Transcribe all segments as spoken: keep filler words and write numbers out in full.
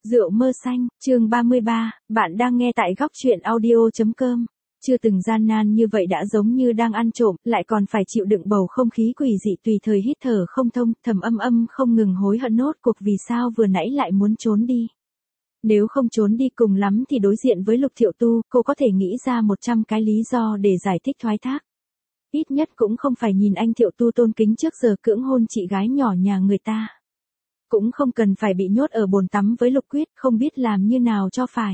Rượu mơ xanh, chương ba mươi ba, bạn đang nghe tại góc truyện audio.com. Chưa từng gian nan như vậy đã giống như đang ăn trộm, lại còn phải chịu đựng bầu không khí quỷ dị tùy thời hít thở không thông, Thầm Âm Âm không ngừng hối hận nốt cuộc vì sao vừa nãy lại muốn trốn đi. Nếu không trốn đi cùng lắm thì đối diện với Lục Thiệu Tu, cô có thể nghĩ ra một trăm cái lý do để giải thích thoái thác. Ít nhất cũng không phải nhìn anh Thiệu Tu tôn kính trước giờ cưỡng hôn chị gái nhỏ nhà người ta. Cũng không cần phải bị nhốt ở bồn tắm với Lục Quyết, không biết làm như nào cho phải.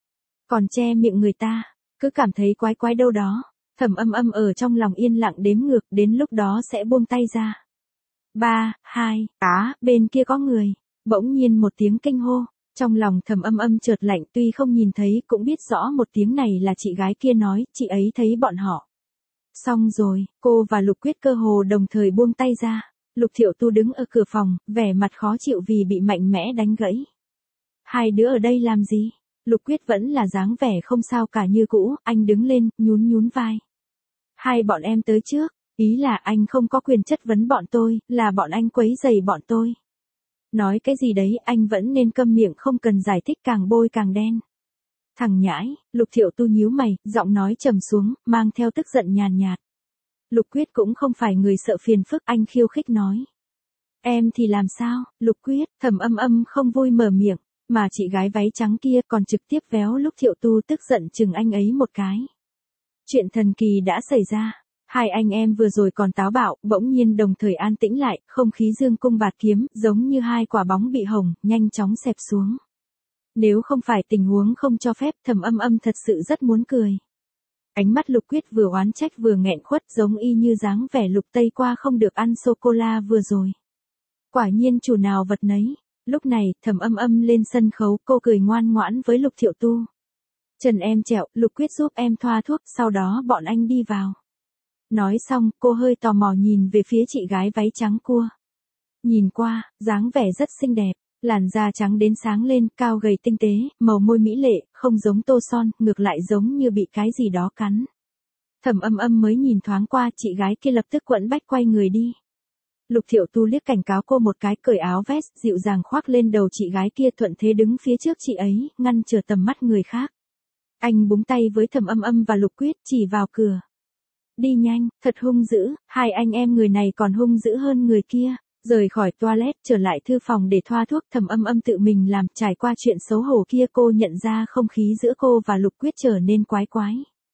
Còn che miệng người ta, cứ cảm thấy quái quái đâu đó. Thầm Âm Âm ở trong lòng yên lặng đếm ngược, đến lúc đó sẽ buông tay ra. Ba, hai, á, bên kia có người. Bỗng nhiên một tiếng kinh hô. Trong lòng Thầm Âm Âm chợt lạnh, tuy không nhìn thấy cũng biết rõ một tiếng này là chị gái kia nói, chị ấy thấy bọn họ. Xong rồi, cô và Lục Quyết cơ hồ đồng thời buông tay ra. Lục Thiệu Tu đứng ở cửa phòng, vẻ mặt khó chịu vì bị mạnh mẽ đánh gãy. Hai đứa ở đây làm gì? Lục Quyết vẫn là dáng vẻ không sao cả như cũ, anh đứng lên, nhún nhún vai. Hai bọn em tới trước, ý là anh không có quyền chất vấn bọn tôi, là bọn anh quấy rầy bọn tôi. Nói cái gì đấy, anh vẫn nên câm miệng, không cần giải thích, càng bôi càng đen. Thằng nhãi, Lục Thiệu Tu nhíu mày, giọng nói trầm xuống, mang theo tức giận nhàn nhạt. Lục Quyết cũng không phải người sợ phiền phức, anh khiêu khích nói. Em thì làm sao, Lục Quyết, Thầm Âm Âm không vui mở miệng, mà chị gái váy trắng kia còn trực tiếp véo Lục Thiệu Tu tức giận chừng anh ấy một cái. Chuyện thần kỳ đã xảy ra, hai anh em vừa rồi còn táo bạo, bỗng nhiên đồng thời an tĩnh lại, không khí dương cung bạt kiếm, giống như hai quả bóng bị hồng, nhanh chóng xẹp xuống. Nếu không phải tình huống không cho phép, Thầm Âm Âm thật sự rất muốn cười. Ánh mắt Lục Quyết vừa oán trách vừa nghẹn khuất, giống y như dáng vẻ Lục Tây qua không được ăn sô-cô-la vừa rồi. Quả nhiên chủ nào vật nấy. Lúc này, Thầm Âm Âm lên sân khấu, cô cười ngoan ngoãn với Lục Thiệu Tu. Trần em trẹo, Lục Quyết giúp em thoa thuốc, sau đó bọn anh đi vào. Nói xong, cô hơi tò mò nhìn về phía chị gái váy trắng cua. Nhìn qua, dáng vẻ rất xinh đẹp. Làn da trắng đến sáng lên, cao gầy tinh tế, màu môi mỹ lệ, không giống tô son, ngược lại giống như bị cái gì đó cắn. Thầm Âm Âm mới nhìn thoáng qua, chị gái kia lập tức quẫn bách quay người đi. Lục Thiệu Tu liếc cảnh cáo cô một cái, cởi áo vest, dịu dàng khoác lên đầu chị gái kia, thuận thế đứng phía trước chị ấy, ngăn trở tầm mắt người khác. Anh búng tay với Thầm Âm Âm và Lục Quyết, chỉ vào cửa. Đi nhanh, thật hung dữ, hai anh em người này còn hung dữ hơn người kia. Rời khỏi toilet, trở lại thư phòng để thoa thuốc, Thầm Âm Âm tự mình làm, trải qua chuyện xấu hổ kia cô nhận ra không khí giữa cô và Lục Quyết trở nên quái quái.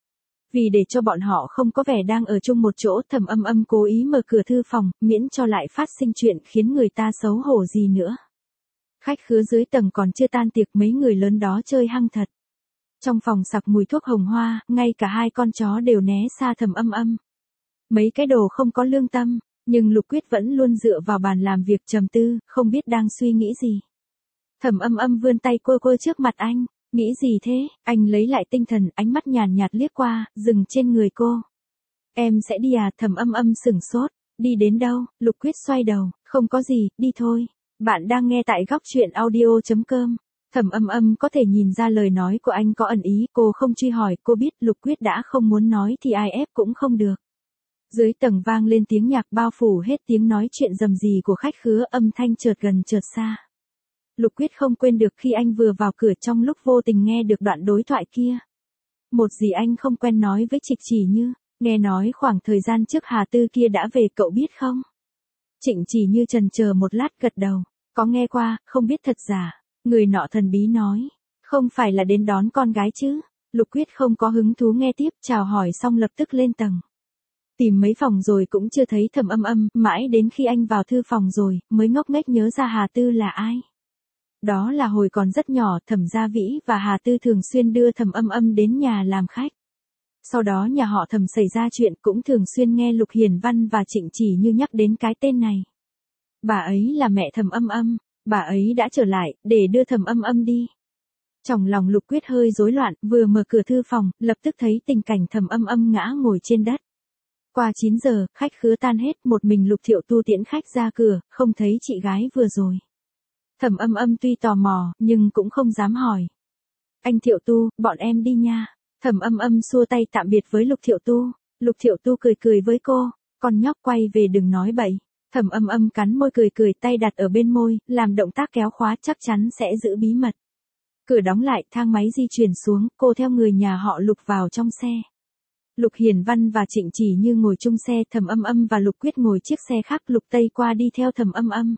Vì để cho bọn họ không có vẻ đang ở chung một chỗ, Thầm Âm Âm cố ý mở cửa thư phòng, miễn cho lại phát sinh chuyện khiến người ta xấu hổ gì nữa. Khách khứa dưới tầng còn chưa tan tiệc, mấy người lớn đó chơi hăng thật. Trong phòng sặc mùi thuốc hồng hoa, ngay cả hai con chó đều né xa Thầm Âm Âm. Mấy cái đồ không có lương tâm. Nhưng Lục Quyết vẫn luôn dựa vào bàn làm việc trầm tư, không biết đang suy nghĩ gì. Thầm Âm Âm vươn tay quơ quơ trước mặt anh, nghĩ gì thế? Anh lấy lại tinh thần, ánh mắt nhàn nhạt liếc qua, dừng trên người cô. Em sẽ đi à? Thầm Âm Âm sửng sốt, đi đến đâu? Lục Quyết xoay đầu, không có gì, đi thôi. Bạn đang nghe tại góc truyện audio.com. Thầm Âm Âm có thể nhìn ra lời nói của anh có ẩn ý, cô không truy hỏi, cô biết Lục Quyết đã không muốn nói thì ai ép cũng không được. Dưới tầng vang lên tiếng nhạc bao phủ hết tiếng nói chuyện rầm rì của khách khứa, âm thanh chợt gần chợt xa. Lục Quyết không quên được khi anh vừa vào cửa trong lúc vô tình nghe được đoạn đối thoại kia. Một gì anh không quen nói với Trịnh Chỉ Như, nghe nói khoảng thời gian trước Hà Tư kia đã về, cậu biết không? Trịnh Chỉ Như chần chờ một lát gật đầu, có nghe qua, không biết thật giả. Người nọ thần bí nói, không phải là đến đón con gái chứ? Lục Quyết không có hứng thú nghe tiếp, chào hỏi xong lập tức lên tầng. Tìm mấy phòng rồi cũng chưa thấy Thầm Âm Âm, mãi đến khi anh vào thư phòng rồi, mới ngốc nghếch nhớ ra Hà Tư là ai. Đó là hồi còn rất nhỏ, Thẩm Gia Vĩ và Hà Tư thường xuyên đưa Thầm Âm Âm đến nhà làm khách. Sau đó nhà họ Thẩm xảy ra chuyện, cũng thường xuyên nghe Lục Hiền Văn và Trịnh Chỉ Như nhắc đến cái tên này. Bà ấy là mẹ Thầm Âm Âm, bà ấy đã trở lại, để đưa Thầm Âm Âm đi. Trong lòng Lục Quyết hơi rối loạn, vừa mở cửa thư phòng, lập tức thấy tình cảnh Thầm Âm Âm ngã ngồi trên đất. Qua chín giờ, khách khứa tan hết, một mình Lục Thiệu Tu tiễn khách ra cửa, không thấy chị gái vừa rồi. Thầm Âm Âm tuy tò mò, nhưng cũng không dám hỏi. Anh Thiệu Tu, bọn em đi nha. Thầm Âm Âm xua tay tạm biệt với Lục Thiệu Tu. Lục Thiệu Tu cười cười với cô, con nhóc quay về đừng nói bậy. Thầm Âm Âm cắn môi cười cười, tay đặt ở bên môi, làm động tác kéo khóa, chắc chắn sẽ giữ bí mật. Cửa đóng lại, thang máy di chuyển xuống, cô theo người nhà họ Lục vào trong xe. Lục Hiền Văn và Trịnh Chỉ Như ngồi chung xe, Thẩm Âm Âm và Lục Quyết ngồi chiếc xe khác, Lục Tây Qua đi theo Thẩm Âm Âm.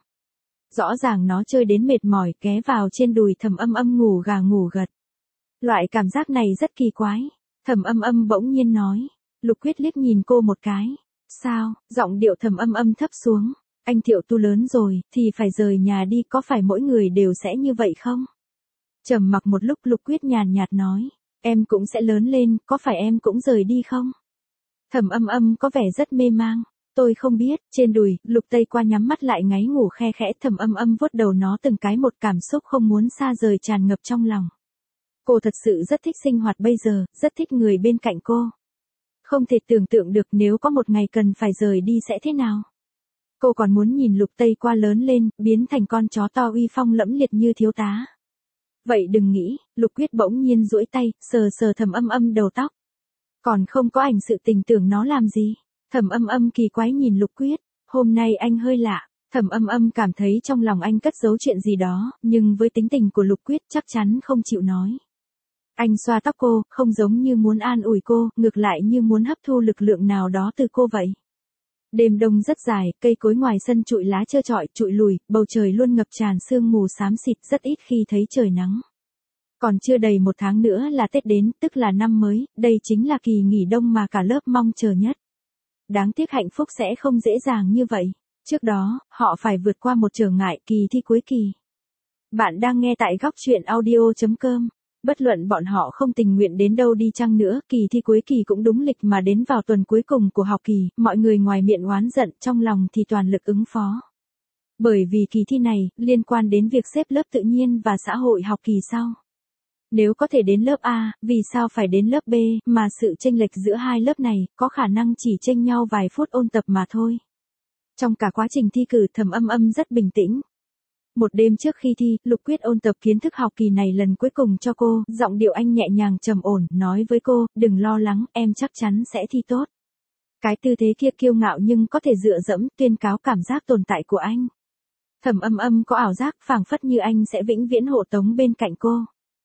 Rõ ràng nó chơi đến mệt mỏi, ghé vào trên đùi Thẩm Âm Âm ngủ gà ngủ gật. Loại cảm giác này rất kỳ quái. Thẩm Âm Âm bỗng nhiên nói. Lục Quyết liếc nhìn cô một cái. Sao? Giọng điệu Thẩm Âm Âm thấp xuống. Anh Thiệu Tu lớn rồi, thì phải rời nhà đi, có phải mỗi người đều sẽ như vậy không? Trầm mặc một lúc, Lục Quyết nhàn nhạt nói. Em cũng sẽ lớn lên, có phải em cũng rời đi không? Thẩm Âm Âm có vẻ rất mê mang. Tôi không biết. Trên đùi, Lục Tây Qua nhắm mắt lại ngáy ngủ khe khẽ, Thẩm Âm Âm vuốt đầu nó từng cái, một cảm xúc không muốn xa rời tràn ngập trong lòng. Cô thật sự rất thích sinh hoạt bây giờ, rất thích người bên cạnh cô. Không thể tưởng tượng được nếu có một ngày cần phải rời đi sẽ thế nào. Cô còn muốn nhìn Lục Tây Qua lớn lên, biến thành con chó to uy phong lẫm liệt như thiếu tá. Vậy đừng nghĩ. Lục Quyết bỗng nhiên duỗi tay, sờ sờ Thẩm Âm Âm đầu tóc. Còn không có ảnh sự tình tưởng nó làm gì? Thẩm Âm Âm kỳ quái nhìn Lục Quyết. Hôm nay anh hơi lạ. Thẩm Âm Âm cảm thấy trong lòng anh cất giấu chuyện gì đó, nhưng với tính tình của Lục Quyết chắc chắn không chịu nói. Anh xoa tóc cô, không giống như muốn an ủi cô, ngược lại như muốn hấp thu lực lượng nào đó từ cô vậy. Đêm đông rất dài, cây cối ngoài sân trụi lá trơ trọi, trụi lùi, bầu trời luôn ngập tràn sương mù xám xịt, rất ít khi thấy trời nắng. Còn chưa đầy một tháng nữa là Tết đến, tức là năm mới, đây chính là kỳ nghỉ đông mà cả lớp mong chờ nhất. Đáng tiếc hạnh phúc sẽ không dễ dàng như vậy. Trước đó, họ phải vượt qua một trở ngại, kỳ thi cuối kỳ. Bạn đang nghe tại góc truyện audio chấm com. Bất luận bọn họ không tình nguyện đến đâu đi chăng nữa, kỳ thi cuối kỳ cũng đúng lịch mà đến vào tuần cuối cùng của học kỳ, mọi người ngoài miệng oán giận, trong lòng thì toàn lực ứng phó. Bởi vì kỳ thi này, liên quan đến việc xếp lớp tự nhiên và xã hội học kỳ sau. Nếu có thể đến lớp A, vì sao phải đến lớp B, mà sự chênh lệch giữa hai lớp này, có khả năng chỉ chênh nhau vài phút ôn tập mà thôi. Trong cả quá trình thi cử, Thẩm Âm Âm rất bình tĩnh. Một đêm trước khi thi, Lục Quyết ôn tập kiến thức học kỳ này lần cuối cùng cho cô, giọng điệu anh nhẹ nhàng trầm ổn, nói với cô, đừng lo lắng, em chắc chắn sẽ thi tốt. Cái tư thế kia kiêu ngạo nhưng có thể dựa dẫm, tuyên cáo cảm giác tồn tại của anh. Thẩm Âm Âm có ảo giác phảng phất như anh sẽ vĩnh viễn hộ tống bên cạnh cô.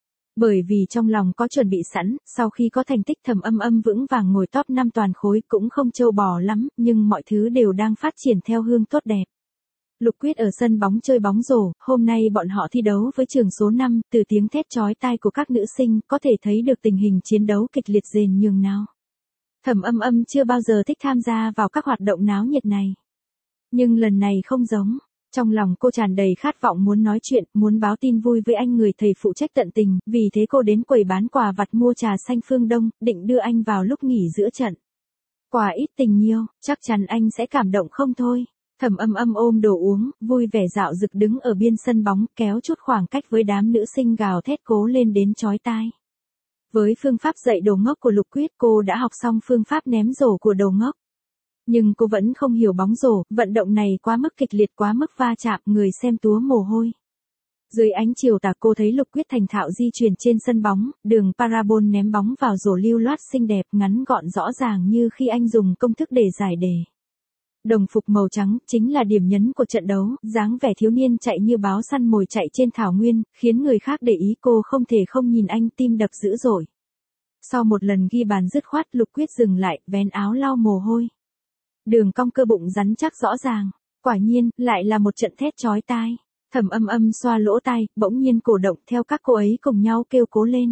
Bởi vì trong lòng có chuẩn bị sẵn, sau khi có thành tích Thẩm Âm Âm vững vàng ngồi top năm toàn khối cũng không trâu bò lắm, nhưng mọi thứ đều đang phát triển theo hướng tốt đẹp. Lục Quyết ở sân bóng chơi bóng rổ, hôm nay bọn họ thi đấu với trường số năm, từ tiếng thét chói tai của các nữ sinh, có thể thấy được tình hình chiến đấu kịch liệt rền nhường nào. Thẩm Âm Âm chưa bao giờ thích tham gia vào các hoạt động náo nhiệt này. Nhưng lần này không giống. Trong lòng cô tràn đầy khát vọng muốn nói chuyện, muốn báo tin vui với anh người thầy phụ trách tận tình, vì thế cô đến quầy bán quà vặt mua trà xanh Phương Đông, định đưa anh vào lúc nghỉ giữa trận. Quà ít tình nhiều, chắc chắn anh sẽ cảm động không thôi. Thẩm Âm Âm ôm đồ uống, vui vẻ dạo dực đứng ở biên sân bóng, kéo chút khoảng cách với đám nữ sinh gào thét cố lên đến chói tai. Với phương pháp dạy đồ ngốc của Lục Quyết, cô đã học xong phương pháp ném rổ của đồ ngốc. Nhưng cô vẫn không hiểu bóng rổ, vận động này quá mức kịch liệt, quá mức va chạm, người xem túa mồ hôi. Dưới ánh chiều tà cô thấy Lục Quyết thành thạo di chuyển trên sân bóng, đường parabol ném bóng vào rổ lưu loát xinh đẹp, ngắn gọn rõ ràng như khi anh dùng công thức để giải đề. Đồng phục màu trắng chính là điểm nhấn của trận đấu, dáng vẻ thiếu niên chạy như báo săn mồi chạy trên thảo nguyên, khiến người khác để ý, cô không thể không nhìn anh, tim đập dữ dội. Sau một lần ghi bàn dứt khoát, Lục Quyết dừng lại, vén áo lau mồ hôi. Đường cong cơ bụng rắn chắc rõ ràng, quả nhiên, lại là một trận thét chói tai. Thẩm Âm Âm xoa lỗ tai, bỗng nhiên cổ động theo các cô ấy cùng nhau kêu cố lên.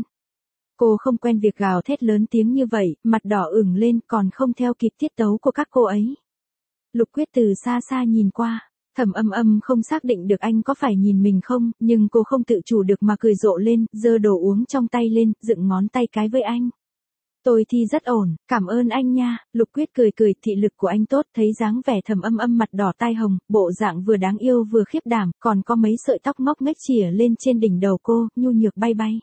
Cô không quen việc gào thét lớn tiếng như vậy, mặt đỏ ửng lên, còn không theo kịp tiết tấu của các cô ấy. Lục Quyết từ xa xa nhìn qua, Thẩm Âm Âm không xác định được anh có phải nhìn mình không, nhưng cô không tự chủ được mà cười rộ lên, giơ đồ uống trong tay lên, dựng ngón tay cái với anh. Tôi thi rất ổn, cảm ơn anh nha. Lục Quyết cười cười, thị lực của anh tốt, thấy dáng vẻ Thẩm Âm Âm mặt đỏ tai hồng, bộ dạng vừa đáng yêu vừa khiếp đảm, còn có mấy sợi tóc ngóc nghếch chìa lên trên đỉnh đầu cô, nhu nhược bay bay.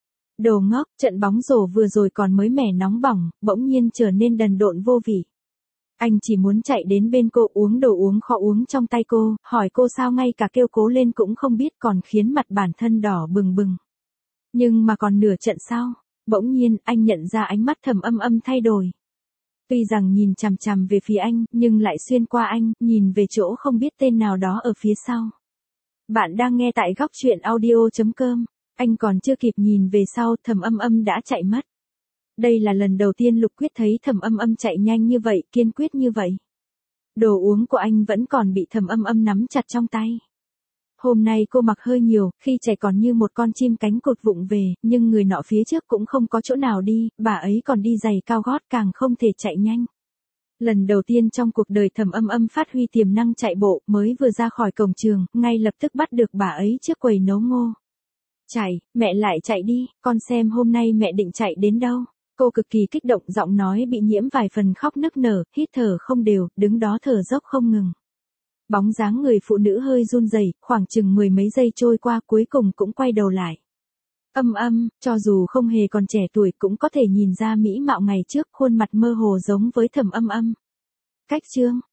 Đồ ngốc, trận bóng rổ vừa rồi còn mới mẻ nóng bỏng, bỗng nhiên trở nên đần độn vô vị. Anh chỉ muốn chạy đến bên cô uống đồ uống khó uống trong tay cô, hỏi cô sao ngay cả kêu cố lên cũng không biết, còn khiến mặt bản thân đỏ bừng bừng. Nhưng mà còn nửa trận sau, bỗng nhiên anh nhận ra ánh mắt Thẩm Âm Âm thay đổi. Tuy rằng nhìn chằm chằm về phía anh, nhưng lại xuyên qua anh, nhìn về chỗ không biết tên nào đó ở phía sau. Bạn đang nghe tại góc truyện audio chấm com. Anh còn chưa kịp nhìn về sau, Thẩm Âm Âm đã chạy mất. Đây là lần đầu tiên Lục Quyết thấy Thẩm Âm Âm chạy nhanh như vậy, kiên quyết như vậy. Đồ uống của anh vẫn còn bị Thẩm Âm Âm nắm chặt trong tay. Hôm nay cô mặc hơi nhiều, khi trẻ còn như một con chim cánh cụt vụng về, nhưng người nọ phía trước cũng không có chỗ nào đi, bà ấy còn đi giày cao gót càng không thể chạy nhanh. Lần đầu tiên trong cuộc đời Thẩm Âm Âm phát huy tiềm năng chạy bộ, mới vừa ra khỏi cổng trường, ngay lập tức bắt được bà ấy trước quầy nấu ngô. Chạy, mẹ lại chạy đi, con xem hôm nay mẹ định chạy đến đâu. Cô cực kỳ kích động, giọng nói bị nhiễm vài phần khóc nức nở, hít thở không đều, đứng đó thở dốc không ngừng. Bóng dáng người phụ nữ hơi run rẩy, khoảng chừng mười mấy giây trôi qua cuối cùng cũng quay đầu lại. Âm Âm, cho dù không hề còn trẻ tuổi cũng có thể nhìn ra mỹ mạo ngày trước, khuôn mặt mơ hồ giống với Thẩm Âm Âm. Cách chương